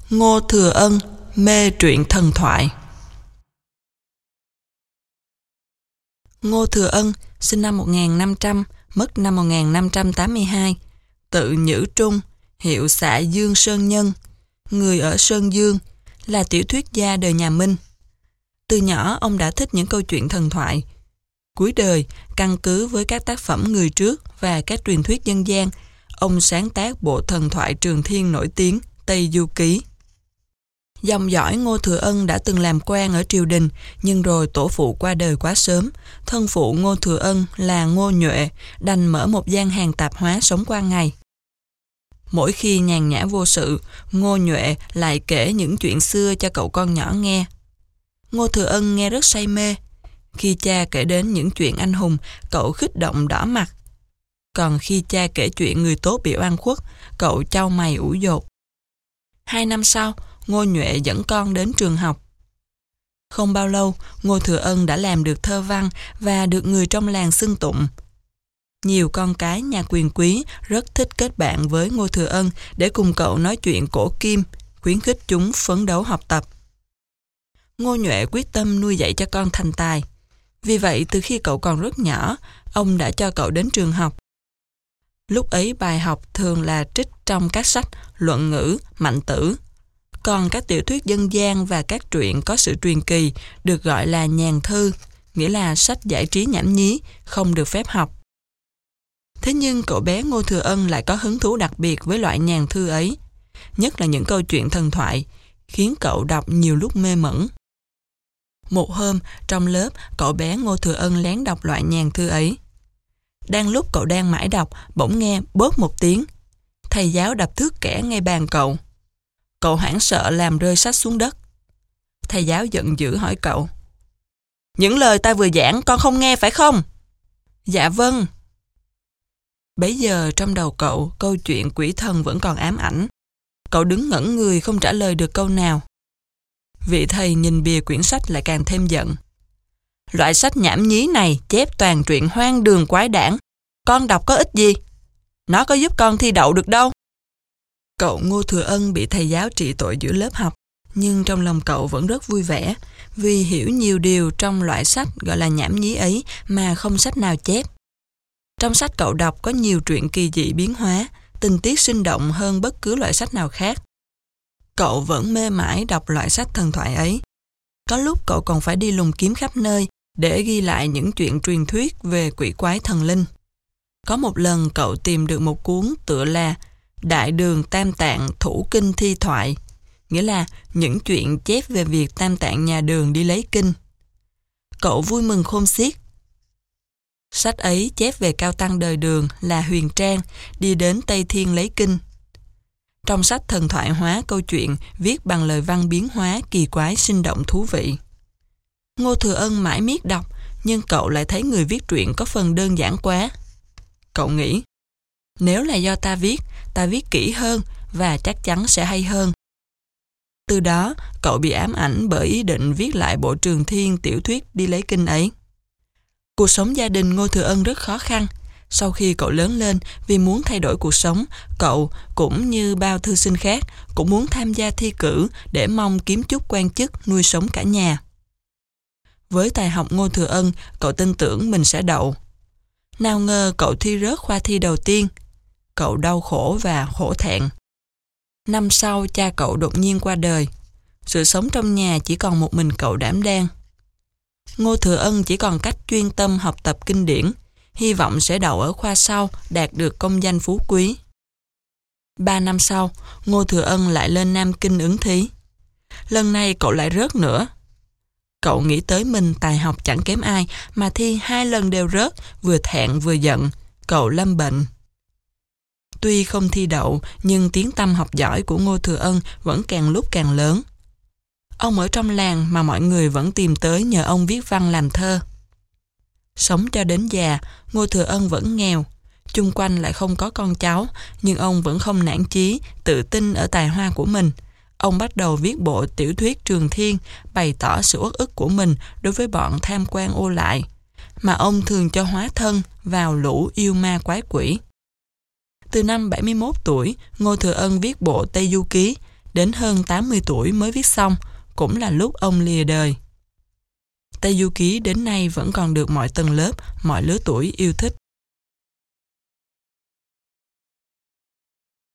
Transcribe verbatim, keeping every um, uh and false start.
Ngô Thừa Ân mê truyện thần thoại. Ngô Thừa Ân sinh năm một nghìn năm trăm, mất năm một nghìn năm trăm tám mươi hai, tự Nhữ Trung, hiệu xạ Dương Sơn Nhân, người ở Sơn Dương, là tiểu thuyết gia đời nhà Minh. Từ nhỏ ông đã thích những câu chuyện thần thoại. Cuối đời, căn cứ với các tác phẩm người trước và các truyền thuyết dân gian, ông sáng tác bộ thần thoại Trường Thiên nổi tiếng Tây Du Ký. Dòng dõi Ngô Thừa Ân đã từng làm quan ở triều đình, nhưng rồi tổ phụ qua đời quá sớm. Thân phụ Ngô Thừa Ân là Ngô Nhuệ, đành mở một gian hàng tạp hóa sống qua ngày. Mỗi khi nhàn nhã vô sự, Ngô Nhuệ lại kể những chuyện xưa cho cậu con nhỏ nghe. Ngô Thừa Ân nghe rất say mê. Khi cha kể đến những chuyện anh hùng, cậu kích động đỏ mặt. Còn khi cha kể chuyện người tốt bị oan khuất, cậu chau mày ủ dột. Hai năm sau, Ngô Nhuệ dẫn con đến trường học. Không bao lâu, Ngô Thừa Ân đã làm được thơ văn và được người trong làng xưng tụng. Nhiều con cái nhà quyền quý rất thích kết bạn với Ngô Thừa Ân để cùng cậu nói chuyện cổ kim, khuyến khích chúng phấn đấu học tập. Ngô Nhuệ quyết tâm nuôi dạy cho con thành tài. Vì vậy, từ khi cậu còn rất nhỏ, ông đã cho cậu đến trường học. Lúc ấy bài học thường là trích trong các sách luận ngữ, mạnh tử. Còn các tiểu thuyết dân gian và các truyện có sự truyền kỳ được gọi là nhàn thư, nghĩa là sách giải trí nhảm nhí, không được phép học. Thế nhưng cậu bé Ngô Thừa Ân lại có hứng thú đặc biệt với loại nhàn thư ấy, nhất là những câu chuyện thần thoại, khiến cậu đọc nhiều lúc mê mẩn. Một hôm, trong lớp, cậu bé Ngô Thừa Ân lén đọc loại nhàn thư ấy. Đang lúc cậu đang mãi đọc, bỗng nghe bốp một tiếng. Thầy giáo đập thước kẽ ngay bàn cậu. Cậu hoảng sợ làm rơi sách xuống đất. Thầy giáo giận dữ hỏi cậu: "Những lời ta vừa giảng con không nghe phải không?" "Dạ vâng." Bấy giờ trong đầu cậu, câu chuyện quỷ thần vẫn còn ám ảnh. Cậu đứng ngẩn người không trả lời được câu nào. Vị thầy nhìn bìa quyển sách lại càng thêm giận. "Loại sách nhảm nhí này chép toàn truyện hoang đường quái đản. Con đọc có ích gì? Nó có giúp con thi đậu được đâu." Cậu Ngô Thừa Ân bị thầy giáo trị tội giữa lớp học, nhưng trong lòng cậu vẫn rất vui vẻ, vì hiểu nhiều điều trong loại sách gọi là nhảm nhí ấy mà không sách nào chép. Trong sách cậu đọc có nhiều truyện kỳ dị biến hóa, tình tiết sinh động hơn bất cứ loại sách nào khác. Cậu vẫn mê mải đọc loại sách thần thoại ấy. Có lúc cậu còn phải đi lùng kiếm khắp nơi để ghi lại những chuyện truyền thuyết về quỷ quái thần linh. Có một lần cậu tìm được một cuốn tựa là Đại Đường Tam Tạng Thủ Kinh Thi Thoại, nghĩa là những chuyện chép về việc Tam Tạng nhà Đường đi lấy kinh. Cậu vui mừng khôn xiết. Sách ấy chép về cao tăng đời Đường là Huyền Trang đi đến Tây Thiên lấy kinh. Trong sách thần thoại hóa câu chuyện viết bằng lời văn biến hóa kỳ quái sinh động thú vị. Ngô Thừa Ân mãi miết đọc, nhưng cậu lại thấy người viết truyện có phần đơn giản quá. Cậu nghĩ, nếu là do ta viết, ta viết kỹ hơn và chắc chắn sẽ hay hơn. Từ đó, cậu bị ám ảnh bởi ý định viết lại bộ Trường Thiên tiểu thuyết đi lấy kinh ấy. Cuộc sống gia đình Ngô Thừa Ân rất khó khăn. Sau khi cậu lớn lên, vì muốn thay đổi cuộc sống, cậu, cũng như bao thư sinh khác, cũng muốn tham gia thi cử để mong kiếm chút quan chức nuôi sống cả nhà. Với tài học Ngô Thừa Ân, cậu tin tưởng mình sẽ đậu. Nào ngờ cậu thi rớt khoa thi đầu tiên. Cậu đau khổ và hổ thẹn. Năm sau, cha cậu đột nhiên qua đời. Sự sống trong nhà chỉ còn một mình cậu đảm đang. Ngô Thừa Ân chỉ còn cách chuyên tâm học tập kinh điển, hy vọng sẽ đậu ở khoa sau, đạt được công danh phú quý. Ba năm sau, Ngô Thừa Ân lại lên Nam Kinh ứng thí. Lần này cậu lại rớt nữa. Cậu nghĩ tới mình tài học chẳng kém ai, mà thi hai lần đều rớt, vừa thẹn vừa giận. Cậu lâm bệnh. Tuy không thi đậu, nhưng tiếng tăm học giỏi của Ngô Thừa Ân vẫn càng lúc càng lớn. Ông ở trong làng mà mọi người vẫn tìm tới nhờ ông viết văn làm thơ. Sống cho đến già, Ngô Thừa Ân vẫn nghèo. Chung quanh lại không có con cháu, nhưng ông vẫn không nản chí, tự tin ở tài hoa của mình. Ông bắt đầu viết bộ tiểu thuyết Trường Thiên, bày tỏ sự uất ức của mình đối với bọn tham quan ô lại, mà ông thường cho hóa thân vào lũ yêu ma quái quỷ. Từ năm bảy mươi mốt tuổi, Ngô Thừa Ân viết bộ Tây Du Ký, đến hơn tám mươi tuổi mới viết xong, cũng là lúc ông lìa đời. Tây Du Ký đến nay vẫn còn được mọi tầng lớp, mọi lứa tuổi yêu thích.